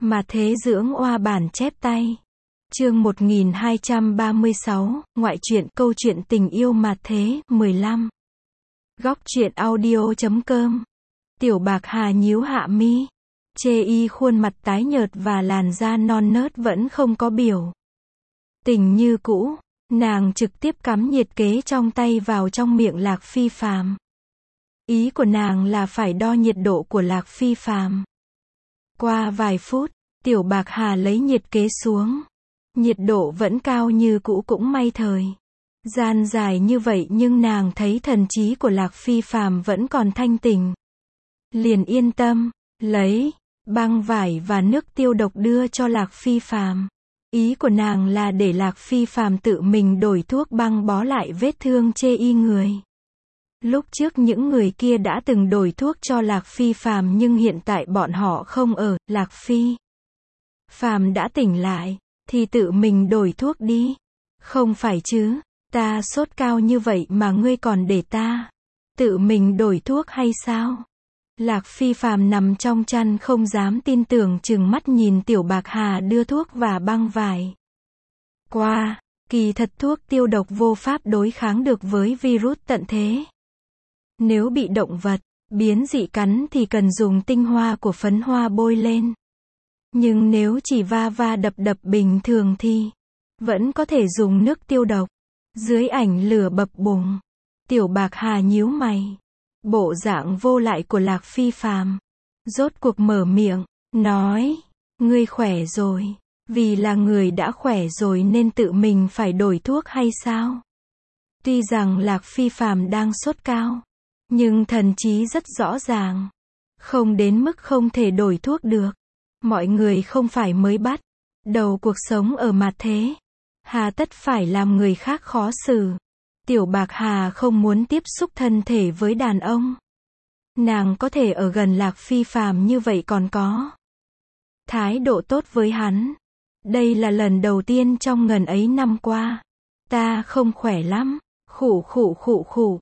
Mà thế dưỡng oa bản chép tay. Chương 1236, ngoại truyện câu chuyện tình yêu mà thế, 15. Góc truyện audio.com. Tiểu Bạc Hà nhíu hạ mi. Chê y khuôn mặt tái nhợt và làn da non nớt vẫn không có biểu tình như cũ. Nàng trực tiếp cắm nhiệt kế trong tay vào trong miệng Lạc Phi Phàm. Ý của nàng là phải đo nhiệt độ của Lạc Phi Phàm. Qua vài phút, Tiểu Bạc Hà lấy nhiệt kế xuống. Nhiệt độ vẫn cao như cũ, cũng may thời gian dài như vậy nhưng nàng thấy thần trí của Lạc Phi Phàm vẫn còn thanh tỉnh. Liền yên tâm, lấy băng vải và nước tiêu độc đưa cho Lạc Phi Phàm. Ý của nàng là để Lạc Phi Phàm tự mình đổi thuốc băng bó lại vết thương chê y người. Lúc trước những người kia đã từng đổi thuốc cho Lạc Phi Phàm nhưng hiện tại bọn họ không ở. Lạc Phi Phàm đã tỉnh lại, thì tự mình đổi thuốc đi. Không phải chứ, ta sốt cao như vậy mà ngươi còn để ta tự mình đổi thuốc hay sao? Lạc Phi Phàm nằm trong chăn không dám tin tưởng, trừng mắt nhìn Tiểu Bạc Hà đưa thuốc và băng vải qua. Kỳ thật thuốc tiêu độc vô pháp đối kháng được với virus tận thế. Nếu bị động vật biến dị cắn thì cần dùng tinh hoa của phấn hoa bôi lên. Nhưng nếu chỉ va va đập đập bình thường thì vẫn có thể dùng nước tiêu độc. Dưới ảnh lửa bập bùng, Tiểu Bạc Hà nhíu mày. Bộ dạng vô lại của Lạc Phi Phàm rốt cuộc mở miệng, nói, ngươi khỏe rồi, vì là người đã khỏe rồi nên tự mình phải đổi thuốc hay sao? Tuy rằng Lạc Phi Phàm đang sốt cao, nhưng thần trí rất rõ ràng, không đến mức không thể đổi thuốc được. Mọi người không phải mới bắt đầu cuộc sống ở mặt thế, hà tất phải làm người khác khó xử. Tiểu Bạc Hà không muốn tiếp xúc thân thể với đàn ông. Nàng có thể ở gần Lạc Phi Phàm như vậy còn có thái độ tốt với hắn. Đây là lần đầu tiên trong ngần ấy năm qua. Ta không khỏe lắm. Khụ.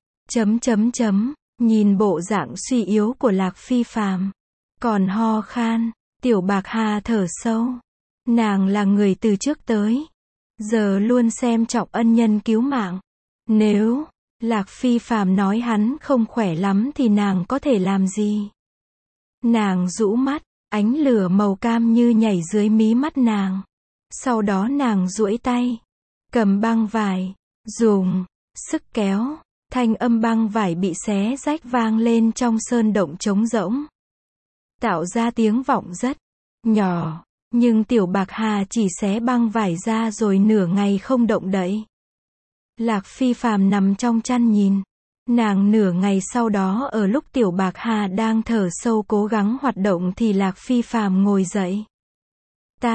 Nhìn bộ dạng suy yếu của Lạc Phi Phàm, còn ho khan, Tiểu Bạc Hà thở sâu. Nàng là người từ trước tới giờ luôn xem trọng ân nhân cứu mạng. Nếu Lạc Phi Phàm nói hắn không khỏe lắm thì nàng có thể làm gì? Nàng rũ mắt, ánh lửa màu cam như nhảy dưới mí mắt nàng. Sau đó nàng duỗi tay, cầm băng vải, dùng sức kéo, thanh âm băng vải bị xé rách vang lên trong sơn động trống rỗng, tạo ra tiếng vọng rất nhỏ. Nhưng Tiểu Bạc Hà chỉ xé băng vải ra rồi nửa ngày không động đậy. Lạc Phi Phàm nằm trong chăn nhìn nàng nửa ngày, sau đó ở lúc Tiểu Bạc Hà đang thở sâu cố gắng hoạt động thì Lạc Phi Phàm ngồi dậy. Ta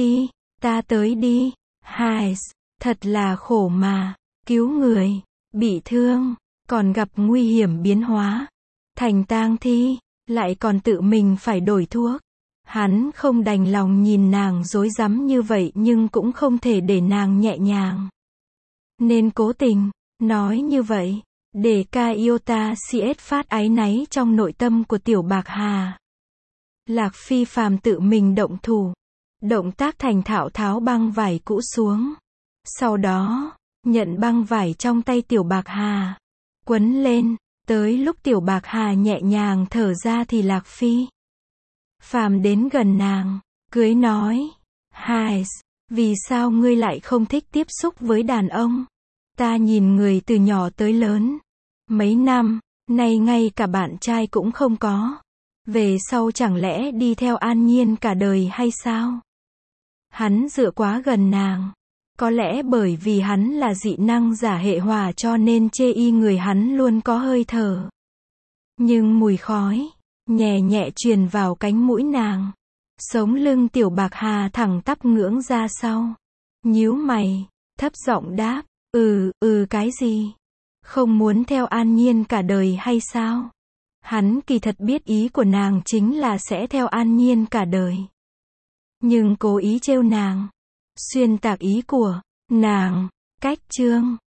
tới đi. Hai, thật là khổ mà, cứu người bị thương, còn gặp nguy hiểm biến hóa thành tang thi, lại còn tự mình phải đổi thuốc. Hắn không đành lòng nhìn nàng rối rắm như vậy nhưng cũng không thể để nàng nhẹ nhàng, nên cố tình nói như vậy để Iota CS phát áy náy trong nội tâm của Tiểu Bạc Hà. Lạc Phi Phàm tự mình động thủ, động tác thành thạo tháo băng vải cũ xuống, sau đó nhận băng vải trong tay Tiểu Bạc Hà, quấn lên. Tới lúc Tiểu Bạc Hà nhẹ nhàng thở ra thì Lạc Phi Phàm đến gần nàng, cười nói, Hai, vì sao ngươi lại không thích tiếp xúc với đàn ông? Ta nhìn người từ nhỏ tới lớn, mấy năm nay ngay cả bạn trai cũng không có. Về sau chẳng lẽ đi theo An Nhiên cả đời hay sao? Hắn dựa quá gần nàng. Có lẽ bởi vì hắn là dị năng giả hệ hỏa cho nên chê y người hắn luôn có hơi thở. Nhưng mùi khói nhẹ nhẹ truyền vào cánh mũi nàng. Sống lưng Tiểu Bạc Hà thẳng tắp ngưỡng ra sau. Nhíu mày, thấp giọng đáp, cái gì? Không muốn theo An Nhiên cả đời hay sao? Hắn kỳ thật biết ý của nàng chính là sẽ theo An Nhiên cả đời. Nhưng cố ý trêu nàng, xuyên tạc ý của nàng. Cách chương